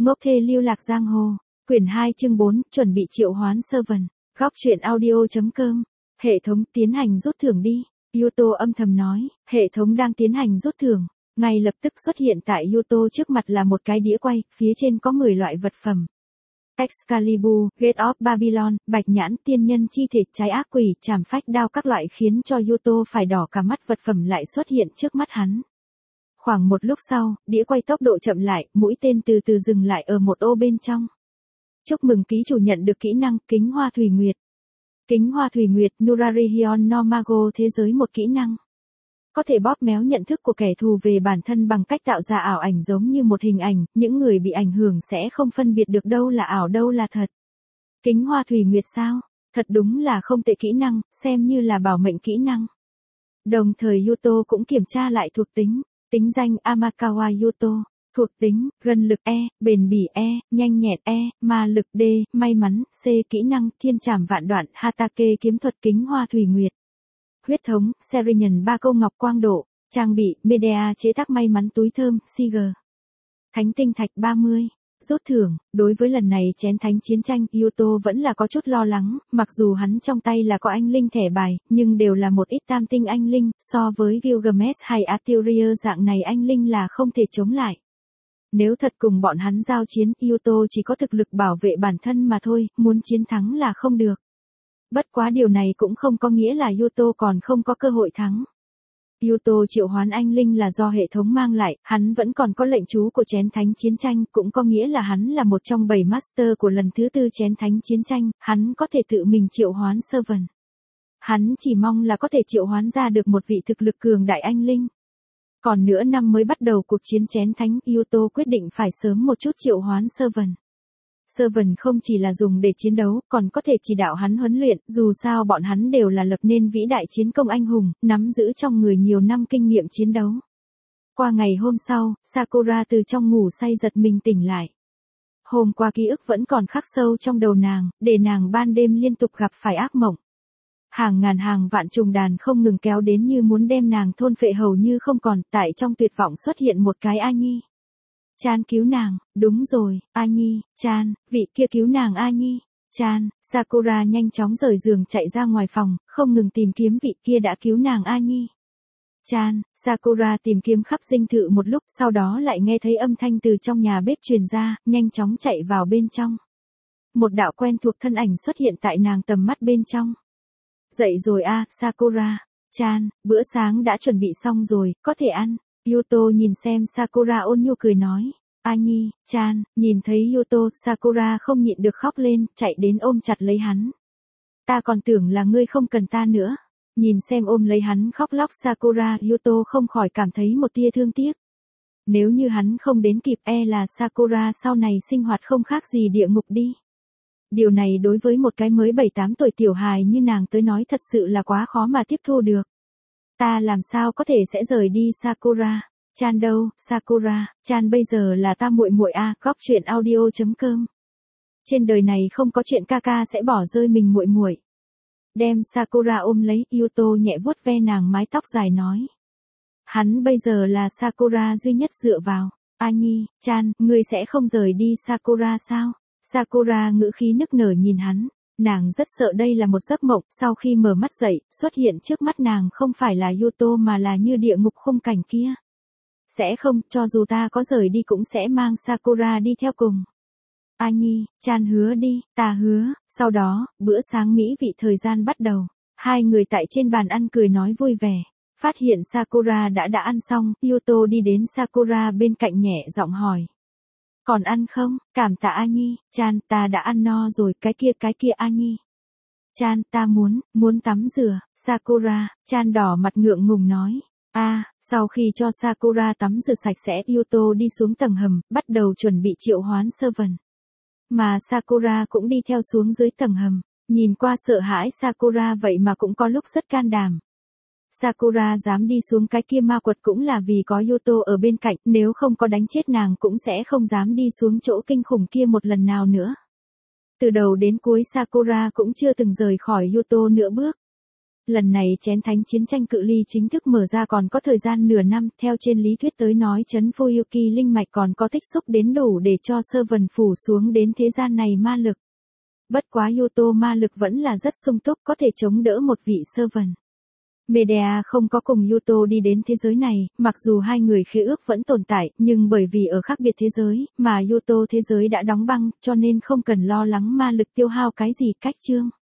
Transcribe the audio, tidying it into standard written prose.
Ngốc thê lưu lạc giang hồ. Quyển 2 chương 4, chuẩn bị triệu hoán Servant. Góc truyện audio.com. Hệ thống tiến hành rút thưởng đi. Yuto âm thầm nói, hệ thống đang tiến hành rút thưởng. Ngay lập tức xuất hiện tại Yuto trước mặt là một cái đĩa quay, phía trên có 10 loại vật phẩm. Excalibur, Gate of Babylon, bạch nhãn, tiên nhân chi thể, trái ác quỷ, chảm phách đao các loại khiến cho Yuto phải đỏ cả mắt. Vật phẩm lại xuất hiện trước mắt hắn. Khoảng một lúc sau, đĩa quay tốc độ chậm lại, mũi tên từ từ dừng lại ở một ô bên trong. Chúc mừng ký chủ nhận được kỹ năng Kính Hoa Thủy Nguyệt. Kính Hoa Thủy Nguyệt, Nurarion no Mago thế giới một kỹ năng. Có thể bóp méo nhận thức của kẻ thù về bản thân bằng cách tạo ra ảo ảnh giống như một hình ảnh, những người bị ảnh hưởng sẽ không phân biệt được đâu là ảo đâu là thật. Kính Hoa Thủy Nguyệt sao? Thật đúng là không tệ kỹ năng, xem như là bảo mệnh kỹ năng. Đồng thời Yuto cũng kiểm tra lại thuộc tính. Tính danh Amakawa Yuto. Thuộc tính, gân lực E, bền bỉ E, nhanh nhẹn E, ma lực D, may mắn C, kỹ năng thiên trảm vạn đoạn Hatake kiếm thuật Kính Hoa Thủy Nguyệt. Huyết thống, Serian ba câu ngọc quang độ, trang bị, Medea chế tác may mắn túi thơm, Siger. Thánh tinh thạch 30. Rút thưởng, đối với lần này chén thánh chiến tranh, Yuto vẫn là có chút lo lắng, mặc dù hắn trong tay là có anh linh thẻ bài, nhưng đều là một ít tam tinh anh linh, so với Gilgamesh hay Arthurius dạng này anh linh là không thể chống lại. Nếu thật cùng bọn hắn giao chiến, Yuto chỉ có thực lực bảo vệ bản thân mà thôi, muốn chiến thắng là không được. Bất quá điều này cũng không có nghĩa là Yuto còn không có cơ hội thắng. Yuto triệu hoán anh linh là do hệ thống mang lại, hắn vẫn còn có lệnh chú của chén thánh chiến tranh, cũng có nghĩa là hắn là một trong 7 master của lần thứ 4 chén thánh chiến tranh, hắn có thể tự mình triệu hoán Servant. Hắn chỉ mong là có thể triệu hoán ra được một vị thực lực cường đại anh linh. Còn nửa năm mới bắt đầu cuộc chiến chén thánh, Yuto quyết định phải sớm một chút triệu hoán Servant. Servant không chỉ là dùng để chiến đấu, còn có thể chỉ đạo hắn huấn luyện, dù sao bọn hắn đều là lập nên vĩ đại chiến công anh hùng, nắm giữ trong người nhiều năm kinh nghiệm chiến đấu. Qua ngày hôm sau, Sakura từ trong ngủ say giật mình tỉnh lại. Hôm qua ký ức vẫn còn khắc sâu trong đầu nàng, để nàng ban đêm liên tục gặp phải ác mộng. Hàng ngàn hàng vạn trùng đàn không ngừng kéo đến như muốn đem nàng thôn phệ hầu như không còn, tại trong tuyệt vọng xuất hiện một cái A Nhi. Chan cứu nàng, đúng rồi, A Nhi, Chan, vị kia cứu nàng A Nhi, Chan. Sakura nhanh chóng rời giường chạy ra ngoài phòng, không ngừng tìm kiếm vị kia đã cứu nàng A Nhi. Chan. Sakura tìm kiếm khắp dinh thự một lúc, sau đó lại nghe thấy âm thanh từ trong nhà bếp truyền ra, nhanh chóng chạy vào bên trong. Một đạo quen thuộc thân ảnh xuất hiện tại nàng tầm mắt bên trong. Dậy rồi a, Sakura. Chan, bữa sáng đã chuẩn bị xong rồi, có thể ăn. Yuto nhìn xem Sakura ôn nhu cười nói. A Nhi, Chan, nhìn thấy Yuto, Sakura không nhịn được khóc lên, chạy đến ôm chặt lấy hắn. Ta còn tưởng là ngươi không cần ta nữa. Nhìn xem ôm lấy hắn khóc lóc Sakura, Yuto không khỏi cảm thấy một tia thương tiếc. Nếu như hắn không đến kịp là Sakura sau này sinh hoạt không khác gì địa ngục đi. Điều này đối với một cái mới 7-8 tuổi tiểu hài như nàng tới nói thật sự là quá khó mà tiếp thu được. Ta làm sao có thể sẽ rời đi Sakura? Chan đâu, Sakura, Chan bây giờ là ta muội muội a, góc truyện audio.com. Trên đời này không có chuyện ca ca sẽ bỏ rơi mình muội muội. Đem Sakura ôm lấy, Yuto nhẹ vuốt ve nàng mái tóc dài nói. Hắn bây giờ là Sakura duy nhất dựa vào. A Nhi, Chan, ngươi sẽ không rời đi Sakura sao? Sakura ngữ khí nức nở nhìn hắn. Nàng rất sợ đây là một giấc mộng, sau khi mở mắt dậy, xuất hiện trước mắt nàng không phải là Yuto mà là như địa ngục khung cảnh kia. Sẽ không, cho dù ta có rời đi cũng sẽ mang Sakura đi theo cùng. A Nhi, Chan hứa đi, ta hứa. Sau đó, bữa sáng mỹ vị thời gian bắt đầu. Hai người tại trên bàn ăn cười nói vui vẻ. Phát hiện Sakura đã ăn xong, Yuto đi đến Sakura bên cạnh nhẹ giọng hỏi. Còn ăn không? Cảm tạ A Nhi. Chan, ta đã ăn no rồi, cái kia A Nhi. Chan, ta muốn tắm rửa. Sakura. Chan đỏ mặt ngượng ngùng nói. Sau khi cho Sakura tắm rửa sạch sẽ, Yuto đi xuống tầng hầm, bắt đầu chuẩn bị triệu hoán Servant. Mà Sakura cũng đi theo xuống dưới tầng hầm. Nhìn qua sợ hãi Sakura vậy mà cũng có lúc rất can đảm. Sakura dám đi xuống cái kia ma quật cũng là vì có Yuto ở bên cạnh, nếu không có đánh chết nàng cũng sẽ không dám đi xuống chỗ kinh khủng kia một lần nào nữa. Từ đầu đến cuối Sakura cũng chưa từng rời khỏi Yuto nửa bước. Lần này chén thánh chiến tranh cự ly chính thức mở ra còn có thời gian nửa năm, theo trên lý thuyết tới nói trấn Fuyuki linh mạch còn có tích xúc đến đủ để cho Servant phủ xuống đến thế gian này ma lực. Bất quá Yuto ma lực vẫn là rất sung túc, có thể chống đỡ một vị Servant. Medea không có cùng Yuto đi đến thế giới này, mặc dù hai người khế ước vẫn tồn tại, nhưng bởi vì ở khác biệt thế giới, mà Yuto thế giới đã đóng băng, cho nên không cần lo lắng ma lực tiêu hao cái gì. Cách chương